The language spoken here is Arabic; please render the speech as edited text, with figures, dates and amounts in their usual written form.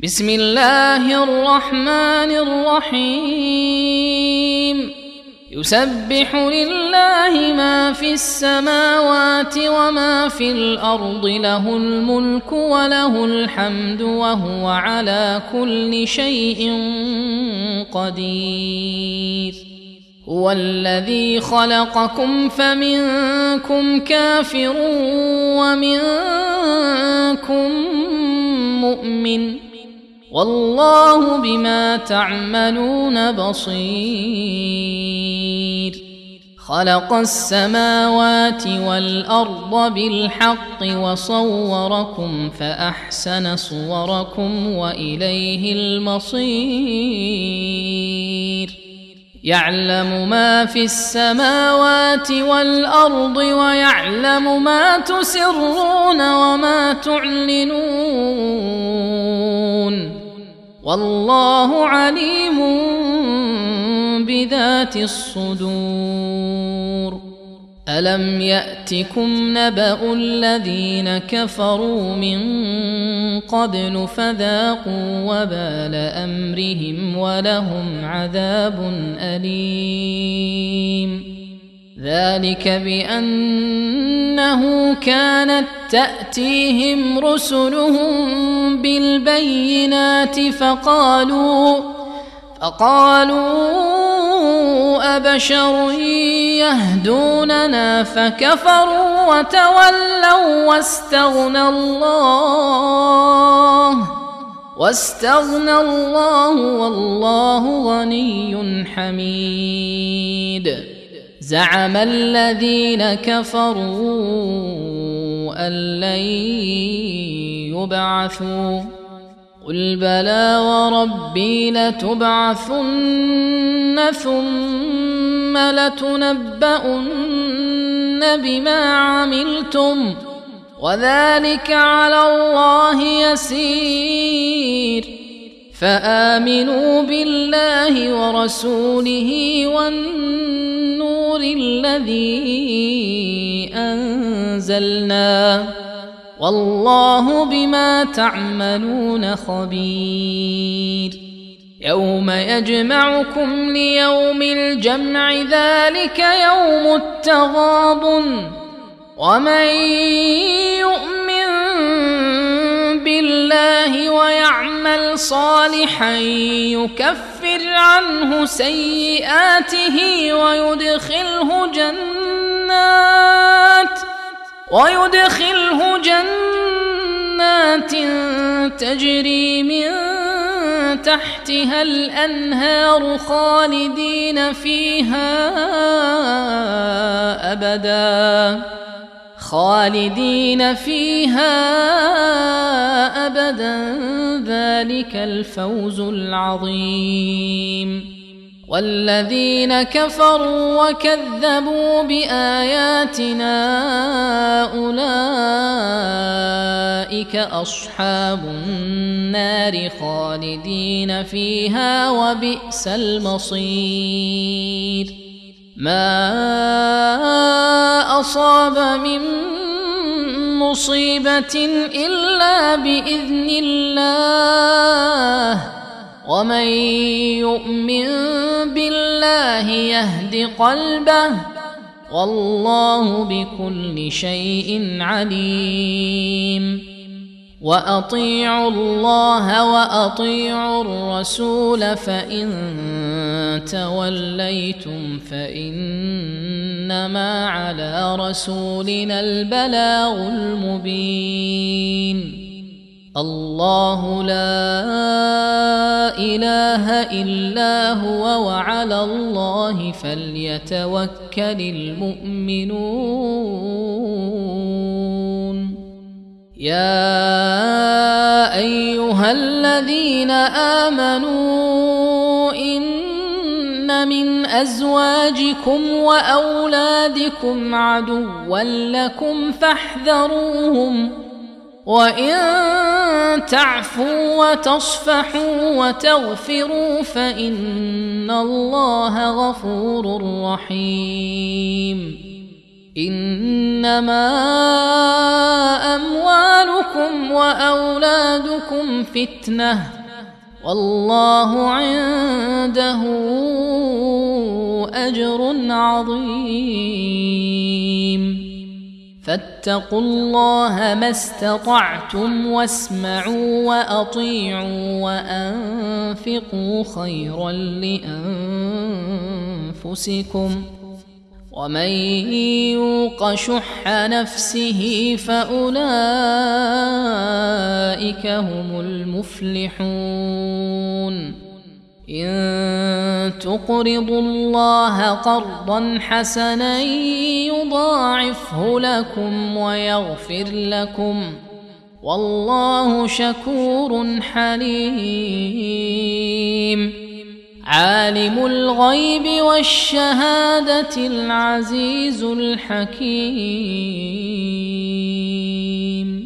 بسم الله الرحمن الرحيم يسبح لله ما في السماوات وما في الأرض له الملك وله الحمد وهو على كل شيء قدير هو الذي خلقكم فمنكم كافر ومنكم مؤمن والله بما تعملون بصير خلق السماوات والأرض بالحق وصوركم فأحسن صوركم وإليه المصير يعلم ما في السماوات والأرض ويعلم ما تسرون وما تعلنون والله عليم بذات الصدور ألم يأتكم نبأ الذين كفروا من قبل فذاقوا وبال أمرهم ولهم عذاب أليم ذلك بأنه كانت تأتيهم رسلهم بالبينات فقالوا أبشر يهدوننا فكفروا وتولوا واستغنى الله والله غني حميد زعم الذين كفروا أن لن يبعثوا قل بلى وربي لتبعثن ثم لتنبؤن بما عملتم وذلك على الله يسير فآمنوا بالله ورسوله والنور الذي أنزلنا والله بما تعملون خبير يوم يجمعكم ليوم الجمع ذلك يوم التغابن ومن يؤمن بالله ويعمل صالحا يكفر عنه سيئاته ويدخله جنات تجري من تحتها الأنهار خالدين فيها أبدا ذلك الفوز العظيم والذين كفروا وكذبوا بآياتنا أولئك أصحاب النار خالدين فيها وبئس المصير ما أصاب من مصيبة إلا بإذن الله ومن يؤمن بالله يهد قلبه والله بكل شيء عليم وأطيعوا الله وأطيعوا الرسول فإن توليتم فإنما على رسولنا البلاغ المبين الله لا إله إلا هو وعلى الله فليتوكل المؤمنون يا أيها الذين آمنوا إن من أزواجكم وأولادكم عدوا لكم فاحذروهم وإن تعفوا وتصفحوا وتغفروا فإن الله غفور رحيم إنما أموالكم وأولادكم فتنة والله عنده أجر عظيم فاتقوا الله ما استطعتم واسمعوا وأطيعوا وأنفقوا خيرا لأنفسكم ومن يوق شح نفسه فأولئك هم المفلحون إن تقرضوا الله قرضا حسنا يضاعفه لكم ويغفر لكم والله شكور حليم عالم الغيب والشهادة العزيز الحكيم